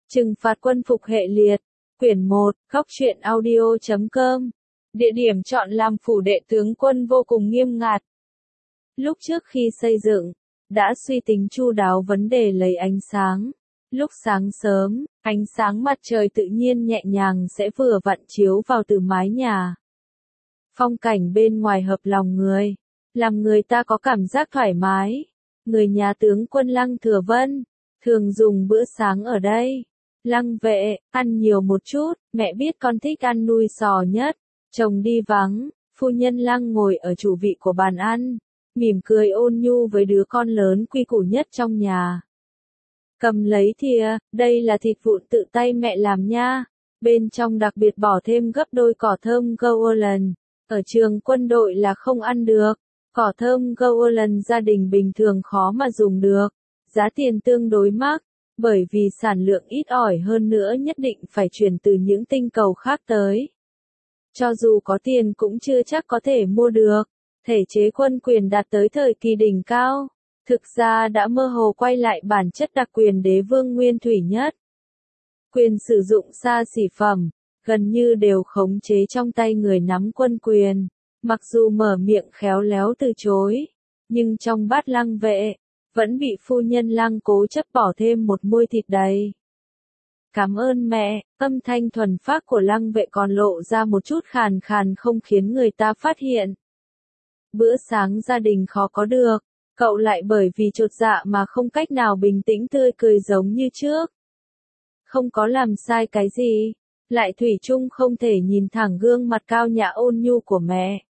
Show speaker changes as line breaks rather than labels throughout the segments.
Trừng phạt quân phục hệ liệt, quyển 1, Góc truyện audio.com. Địa điểm chọn làm phủ đệ tướng quân vô cùng nghiêm ngặt. Lúc trước khi xây dựng, đã suy tính chu đáo vấn đề lấy ánh sáng. Lúc sáng sớm, ánh sáng mặt trời tự nhiên nhẹ nhàng sẽ vừa vặn chiếu vào từ mái nhà. Phong cảnh bên ngoài hợp lòng người, làm người ta có cảm giác thoải mái. Người nhà tướng quân Lăng Thừa Vân, thường dùng bữa sáng ở đây. Lăng vệ, ăn nhiều một chút, mẹ biết con thích ăn nuôi sò nhất. Chồng đi vắng, phu nhân Lăng ngồi ở chủ vị của bàn ăn, mỉm cười ôn nhu với đứa con lớn quy củ nhất trong nhà. Cầm lấy thìa, đây là thịt vụn tự tay mẹ làm nha. Bên trong đặc biệt bỏ thêm gấp đôi cỏ thơm Golan. Ở trường quân đội là không ăn được. Cỏ thơm Golan gia đình bình thường khó mà dùng được. Giá tiền tương đối mắc, bởi vì sản lượng ít ỏi hơn nữa nhất định phải chuyển từ những tinh cầu khác tới. Cho dù có tiền cũng chưa chắc có thể mua được. Thể chế quân quyền đạt tới thời kỳ đỉnh cao, thực ra đã mơ hồ quay lại bản chất đặc quyền đế vương nguyên thủy nhất. Quyền sử dụng xa xỉ phẩm, gần như đều khống chế trong tay người nắm quân quyền, mặc dù mở miệng khéo léo từ chối, nhưng trong bát Lăng vệ, vẫn bị phu nhân Lăng cố chấp bỏ thêm một muôi thịt đầy. Cảm ơn mẹ, âm thanh thuần phác của Lăng vệ còn lộ ra một chút khàn khàn không khiến người ta phát hiện. Bữa sáng gia đình khó có được, cậu lại bởi vì chột dạ mà không cách nào bình tĩnh tươi cười giống như trước. Không có làm sai cái gì, lại thủy chung không thể nhìn thẳng gương mặt cao nhã ôn nhu của mẹ.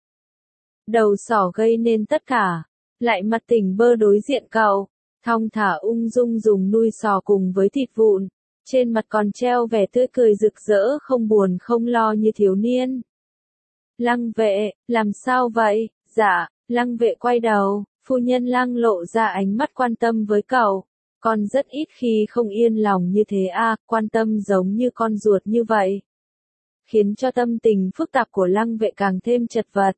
Đầu sỏ gây nên tất cả, lại mặt tỉnh bơ đối diện cậu, thong thả ung dung dùng nuôi sò cùng với thịt vụn, trên mặt còn treo vẻ tươi cười rực rỡ không buồn không lo như thiếu niên. Lăng vệ, làm sao vậy? Dạ, Lăng vệ quay đầu, phu nhân Lăng lộ ra ánh mắt quan tâm với cậu. Con rất ít khi không yên lòng như thế à, quan tâm giống như con ruột như vậy. Khiến cho tâm tình phức tạp của Lăng vệ càng thêm chật vật.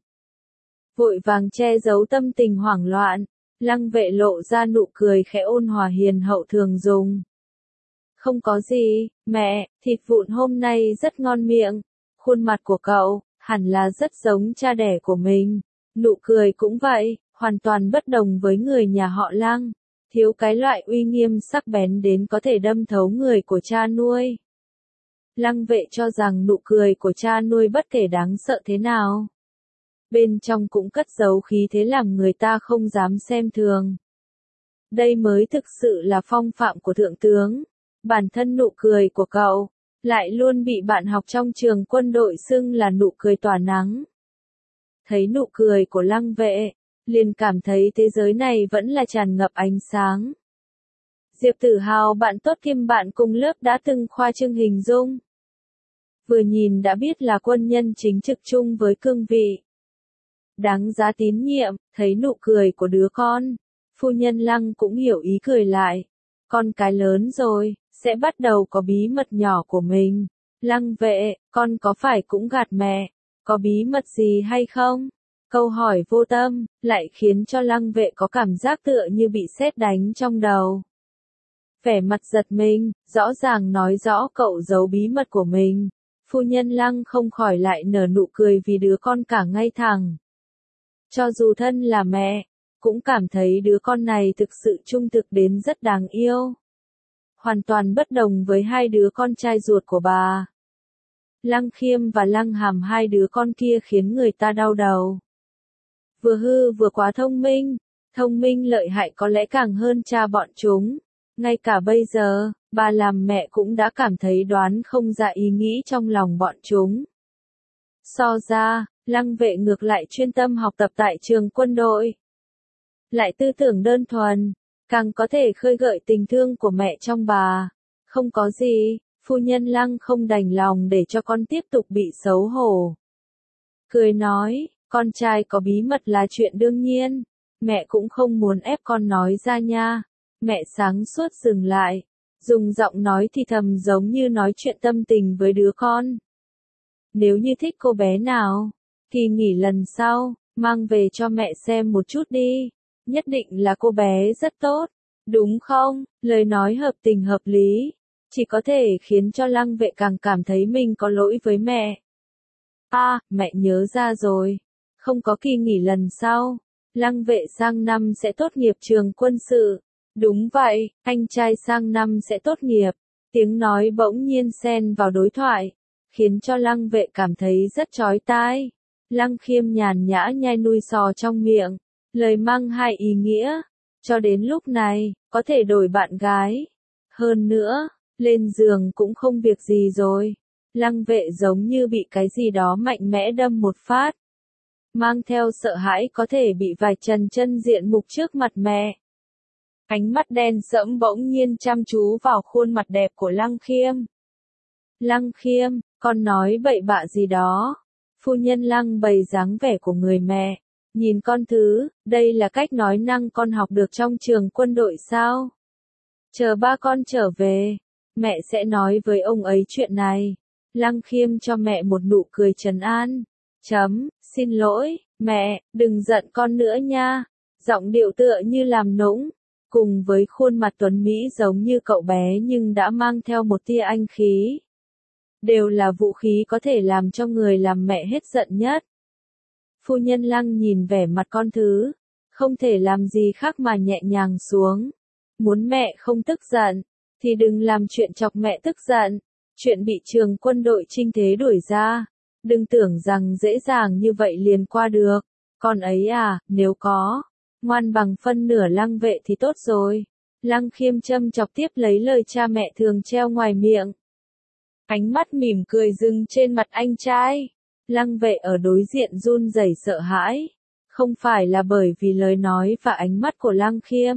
Vội vàng che giấu tâm tình hoảng loạn, Lăng vệ lộ ra nụ cười khẽ ôn hòa hiền hậu thường dùng. Không có gì, mẹ, thịt vụn hôm nay rất ngon miệng. Khuôn mặt của cậu, hẳn là rất giống cha đẻ của mình. Nụ cười cũng vậy, hoàn toàn bất đồng với người nhà họ Lăng. Thiếu cái loại uy nghiêm sắc bén đến có thể đâm thấu người của cha nuôi. Lăng vệ cho rằng nụ cười của cha nuôi bất kể đáng sợ thế nào, bên trong cũng cất giấu khí thế làm người ta không dám xem thường. Đây mới thực sự là phong phạm của thượng tướng. Bản thân nụ cười của cậu, lại luôn bị bạn học trong trường quân đội xưng là nụ cười tỏa nắng. Thấy nụ cười của Lăng vệ, liền cảm thấy thế giới này vẫn là tràn ngập ánh sáng. Diệp Tử Hào bạn tốt kiêm bạn cùng lớp đã từng khoa trương hình dung. Vừa nhìn đã biết là quân nhân chính trực chung với cương vị. Đáng giá tín nhiệm, thấy nụ cười của đứa con. Phu nhân Lăng cũng hiểu ý cười lại. Con cái lớn rồi, sẽ bắt đầu có bí mật nhỏ của mình. Lăng vệ, con có phải cũng gạt mẹ? Có bí mật gì hay không? Câu hỏi vô tâm, lại khiến cho Lăng vệ có cảm giác tựa như bị sét đánh trong đầu. Vẻ mặt giật mình, rõ ràng nói rõ cậu giấu bí mật của mình. Phu nhân Lăng không khỏi lại nở nụ cười vì đứa con cả ngay thẳng. Cho dù thân là mẹ, cũng cảm thấy đứa con này thực sự trung thực đến rất đáng yêu. Hoàn toàn bất đồng với hai đứa con trai ruột của bà. Lăng Khiêm và Lăng Hàm hai đứa con kia khiến người ta đau đầu. Vừa hư vừa quá thông minh lợi hại có lẽ càng hơn cha bọn chúng. Ngay cả bây giờ, bà làm mẹ cũng đã cảm thấy đoán không ra ý nghĩ trong lòng bọn chúng. So ra, Lăng vệ ngược lại chuyên tâm học tập tại trường quân đội. Lại tư tưởng đơn thuần, càng có thể khơi gợi tình thương của mẹ trong bà. Không có gì, phu nhân Lăng không đành lòng để cho con tiếp tục bị xấu hổ. Cười nói, con trai có bí mật là chuyện đương nhiên, mẹ cũng không muốn ép con nói ra nha. Mẹ sáng suốt dừng lại, dùng giọng nói thì thầm giống như nói chuyện tâm tình với đứa con. Nếu như thích cô bé nào, kỳ nghỉ lần sau, mang về cho mẹ xem một chút đi. Nhất định là cô bé rất tốt, đúng không? Lời nói hợp tình hợp lý. chỉ có thể khiến cho Lăng Vệ càng cảm thấy mình có lỗi với mẹ. Mẹ nhớ ra rồi. Không có kỳ nghỉ lần sau. Lăng Vệ sang năm sẽ tốt nghiệp trường quân sự. Đúng vậy, anh trai sang năm sẽ tốt nghiệp. Tiếng nói bỗng nhiên xen vào đối thoại, khiến cho Lăng Vệ cảm thấy rất chói tai. Lăng Khiêm nhàn nhã nhai nuôi sò trong miệng, lời mang hai ý nghĩa. Cho đến lúc này, có thể đổi bạn gái. Hơn nữa, lên giường cũng không việc gì rồi. Lăng Vệ giống như bị cái gì đó mạnh mẽ đâm một phát. Mang theo sợ hãi có thể bị vạch trần chân diện mục trước mặt mẹ. Ánh mắt đen sẫm bỗng nhiên chăm chú vào khuôn mặt đẹp của Lăng Khiêm. Lăng Khiêm, con nói bậy bạ gì đó. Phu nhân Lăng bày dáng vẻ của người mẹ. Nhìn con thứ, đây là cách nói năng con học được trong trường quân đội sao? Chờ ba con trở về, mẹ sẽ nói với ông ấy chuyện này. Lăng Khiêm cho mẹ một nụ cười trấn an. Xin lỗi, mẹ, đừng giận con nữa nha. Giọng điệu tựa như làm nũng, cùng với khuôn mặt tuấn mỹ giống như cậu bé nhưng đã mang theo một tia anh khí. Đều là vũ khí có thể làm cho người làm mẹ hết giận nhất. Phu nhân Lăng nhìn vẻ mặt con thứ, không thể làm gì khác mà nhẹ nhàng xuống. Muốn mẹ không tức giận, thì đừng làm chuyện chọc mẹ tức giận. Chuyện bị trường quân đội Trinh Thế đuổi ra, đừng tưởng rằng dễ dàng như vậy liền qua được. Con ấy nếu có, ngoan bằng phân nửa Lăng Vệ thì tốt rồi. Lăng Khiêm châm chọc tiếp lấy lời cha mẹ thường treo ngoài miệng. Ánh mắt mỉm cười dừng trên mặt anh trai. Lăng Vệ ở đối diện run rẩy sợ hãi. Không phải là bởi vì lời nói và ánh mắt của Lăng Khiêm.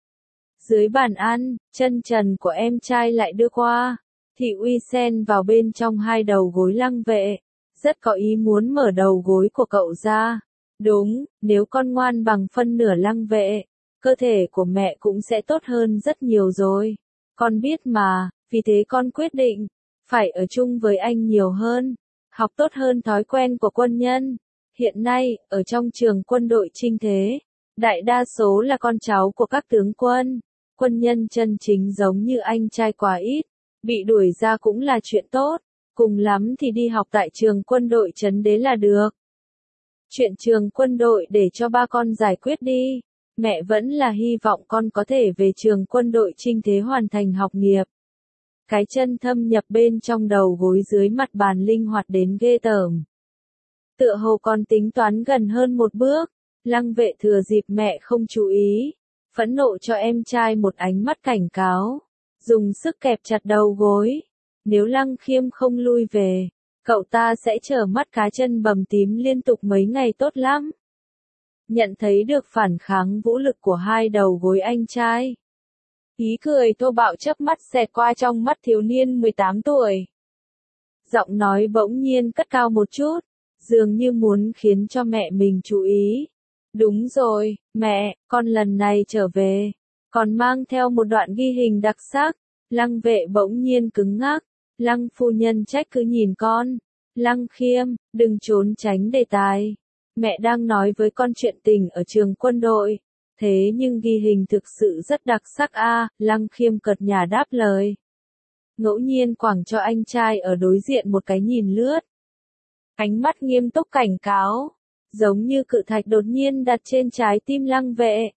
Dưới bàn ăn, chân trần của em trai lại đưa qua. Thị uy xen vào bên trong hai đầu gối Lăng Vệ. Rất có ý muốn mở đầu gối của cậu ra. Đúng, nếu con ngoan bằng phân nửa Lăng Vệ, cơ thể của mẹ cũng sẽ tốt hơn rất nhiều rồi. Con biết mà, vì thế con quyết định, phải ở chung với anh nhiều hơn, học tốt hơn thói quen của quân nhân. Hiện nay, ở trong trường quân đội Trinh Thế, đại đa số là con cháu của các tướng quân. Quân nhân chân chính giống như anh trai quá ít, bị đuổi ra cũng là chuyện tốt, cùng lắm thì đi học tại trường quân đội Trấn Đế là được. Chuyện trường quân đội để cho ba con giải quyết đi. Mẹ vẫn là hy vọng con có thể về trường quân đội Trinh Thế hoàn thành học nghiệp. Cái chân thâm nhập bên trong đầu gối dưới mặt bàn linh hoạt đến ghê tởm. Tựa hồ còn tính toán gần hơn một bước. Lăng Vệ thừa dịp mẹ không chú ý, phẫn nộ cho em trai một ánh mắt cảnh cáo. Dùng sức kẹp chặt đầu gối. Nếu Lăng Khiêm không lui về, cậu ta sẽ trở mắt cá chân bầm tím liên tục mấy ngày tốt lắm. Nhận thấy được phản kháng vũ lực của hai đầu gối anh trai. Ý cười thô bạo chớp mắt xẹt qua trong mắt thiếu niên 18 tuổi. Giọng nói bỗng nhiên cất cao một chút, dường như muốn khiến cho mẹ mình chú ý. Đúng rồi, mẹ, con lần này trở về, còn mang theo một đoạn ghi hình đặc sắc. Lăng Vệ bỗng nhiên cứng ngắc. Lăng phu nhân trách cứ nhìn con. Lăng Khiêm, đừng trốn tránh đề tài. Mẹ đang nói với con chuyện tình ở trường quân đội. Thế nhưng ghi hình thực sự rất đặc sắc Lăng Khiêm cợt nhả đáp lời. Ngẫu nhiên quẳng cho anh trai ở đối diện một cái nhìn lướt. Ánh mắt nghiêm túc cảnh cáo, giống như cự thạch đột nhiên đặt trên trái tim Lăng Vệ.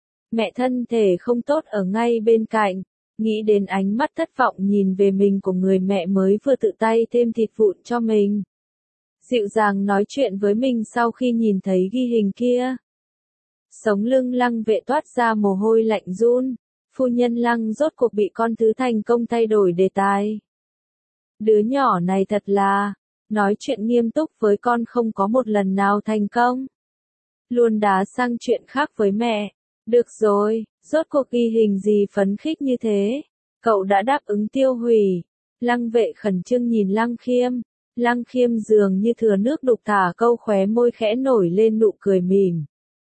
Mẹ thân thể không tốt ở ngay bên cạnh, nghĩ đến ánh mắt thất vọng nhìn về mình của người mẹ mới vừa tự tay thêm thịt vụn cho mình. Dịu dàng nói chuyện với mình sau khi nhìn thấy ghi hình kia. Sống lưng Lăng Vệ toát ra mồ hôi lạnh run. Phu nhân Lăng rốt cuộc bị con thứ thành công thay đổi đề tài. Đứa nhỏ này thật là, nói chuyện nghiêm túc với con không có một lần nào thành công. Luôn đá sang chuyện khác với mẹ. Được rồi, rốt cuộc ghi hình gì phấn khích như thế? Cậu đã đáp ứng tiêu hủy. Lăng Vệ khẩn trương nhìn Lăng Khiêm. Lăng Khiêm dường như thừa nước đục thả câu khóe môi khẽ nổi lên nụ cười mỉm.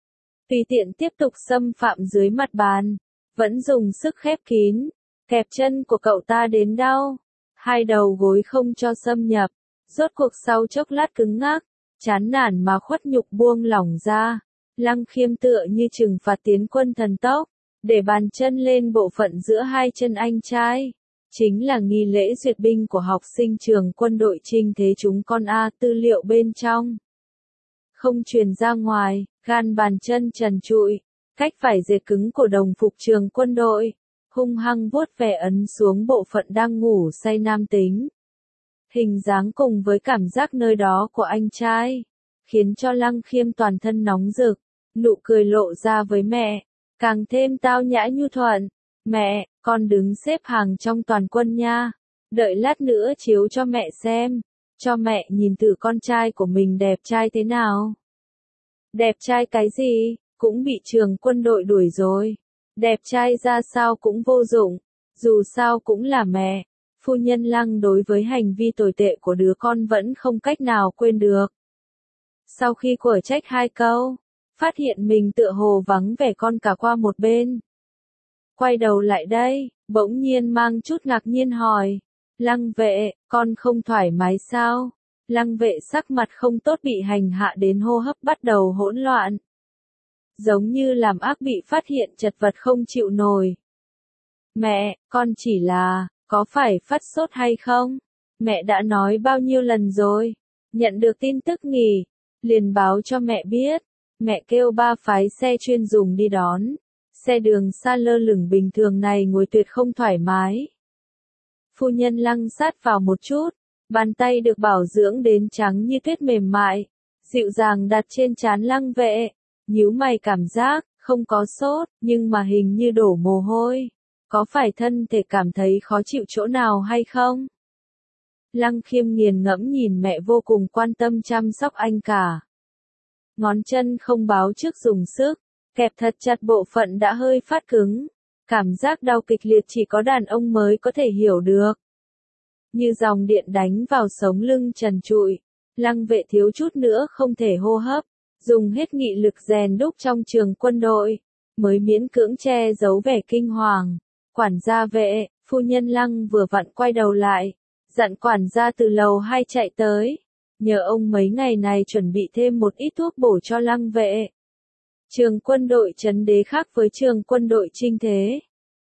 Tùy tiện tiếp tục xâm phạm dưới mặt bàn. Vẫn dùng sức khép kín. Kẹp chân của cậu ta đến đau. Hai đầu gối không cho xâm nhập. Rốt cuộc sau chốc lát cứng ngắc. Chán nản mà khuất nhục buông lỏng ra. Lăng Khiêm tựa như trừng phạt tiến quân thần tốc. Để bàn chân lên bộ phận giữa hai chân anh trai. Chính là nghi lễ duyệt binh của học sinh trường quân đội Trinh Thế chúng con A, tư liệu bên trong không truyền ra ngoài, gan bàn chân trần trụi, cách vải dệt cứng của đồng phục trường quân đội, hung hăng vuốt ve ấn xuống bộ phận đang ngủ say nam tính. Hình dáng cùng với cảm giác nơi đó của anh trai, khiến cho Lăng Khiêm toàn thân nóng rực, nụ cười lộ ra với mẹ, càng thêm tao nhã nhu thuận. Mẹ, con đứng xếp hàng trong toàn quân nha, đợi lát nữa chiếu cho mẹ xem, cho mẹ nhìn thử con trai của mình đẹp trai thế nào. Đẹp trai cái gì, cũng bị trường quân đội đuổi rồi. Đẹp trai ra sao cũng vô dụng, dù sao cũng là mẹ. Phu nhân Lăng đối với hành vi tồi tệ của đứa con vẫn không cách nào quên được. Sau khi quở trách 2 câu, phát hiện mình tựa hồ vắng vẻ con cả qua một bên. Quay đầu lại đây, bỗng nhiên mang chút ngạc nhiên hỏi. Lăng vệ, con không thoải mái sao? Lăng vệ sắc mặt không tốt bị hành hạ đến hô hấp bắt đầu hỗn loạn. Giống như làm ác bị phát hiện chật vật không chịu nổi. Mẹ, con chỉ là, có phải phát sốt hay không? Mẹ đã nói bao nhiêu lần rồi? Nhận được tin tức nghỉ, liền báo cho mẹ biết. Mẹ kêu 3 phái xe chuyên dùng đi đón. Xe đường xa lơ lửng bình thường này ngồi tuyệt không thoải mái. Phu nhân Lăng sát vào một chút, bàn tay được bảo dưỡng đến trắng như tuyết mềm mại, dịu dàng đặt trên trán Lăng vệ, nhíu mày cảm giác, không có sốt, nhưng mà hình như đổ mồ hôi. Có phải thân thể cảm thấy khó chịu chỗ nào hay không? Lăng Khiêm nghiền ngẫm nhìn mẹ vô cùng quan tâm chăm sóc anh cả. Ngón chân không báo trước dùng sức, kẹp thật chặt bộ phận đã hơi phát cứng. Cảm giác đau kịch liệt chỉ có đàn ông mới có thể hiểu được. Như dòng điện đánh vào sống lưng trần trụi, Lăng vệ thiếu chút nữa không thể hô hấp, dùng hết nghị lực rèn đúc trong trường quân đội, mới miễn cưỡng che giấu vẻ kinh hoàng. Quản gia vệ, phu nhân Lăng vừa vặn quay đầu lại, dặn quản gia từ lầu 2 chạy tới, nhờ ông mấy ngày này chuẩn bị thêm một ít thuốc bổ cho Lăng vệ. Trường quân đội Trấn Đế khác với trường quân đội Trinh Thế.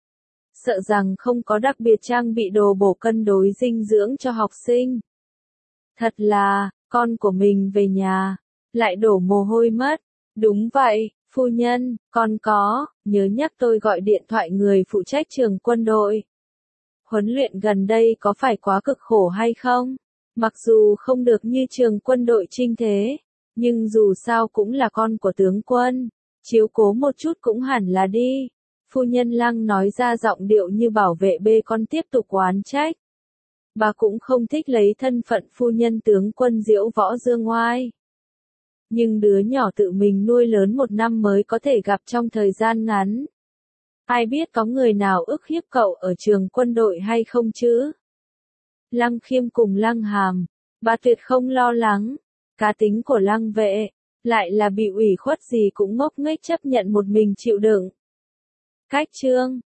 Sợ rằng không có đặc biệt trang bị đồ bổ cân đối dinh dưỡng cho học sinh. Thật là, con của mình về nhà, lại đổ mồ hôi mất. Đúng vậy, phu nhân, con có, nhớ nhắc tôi gọi điện thoại người phụ trách trường quân đội. Huấn luyện gần đây có phải quá cực khổ hay không? Mặc dù không được như trường quân đội Trinh Thế, nhưng dù sao cũng là con của tướng quân, chiếu cố một chút cũng hẳn là đi. Phu nhân Lăng nói ra giọng điệu như bảo vệ bê con tiếp tục oán trách. Bà cũng không thích lấy thân phận phu nhân tướng quân diễu võ dương oai. Nhưng đứa nhỏ tự mình nuôi lớn 1 năm mới có thể gặp trong thời gian ngắn. Ai biết có người nào ức hiếp cậu ở trường quân đội hay không chứ? Lăng Khiêm cùng Lăng Hàm, bà tuyệt không lo lắng. Cá tính của Lăng vệ, lại là bị ủy khuất gì cũng ngốc nghếch chấp nhận một mình chịu đựng. Cách chương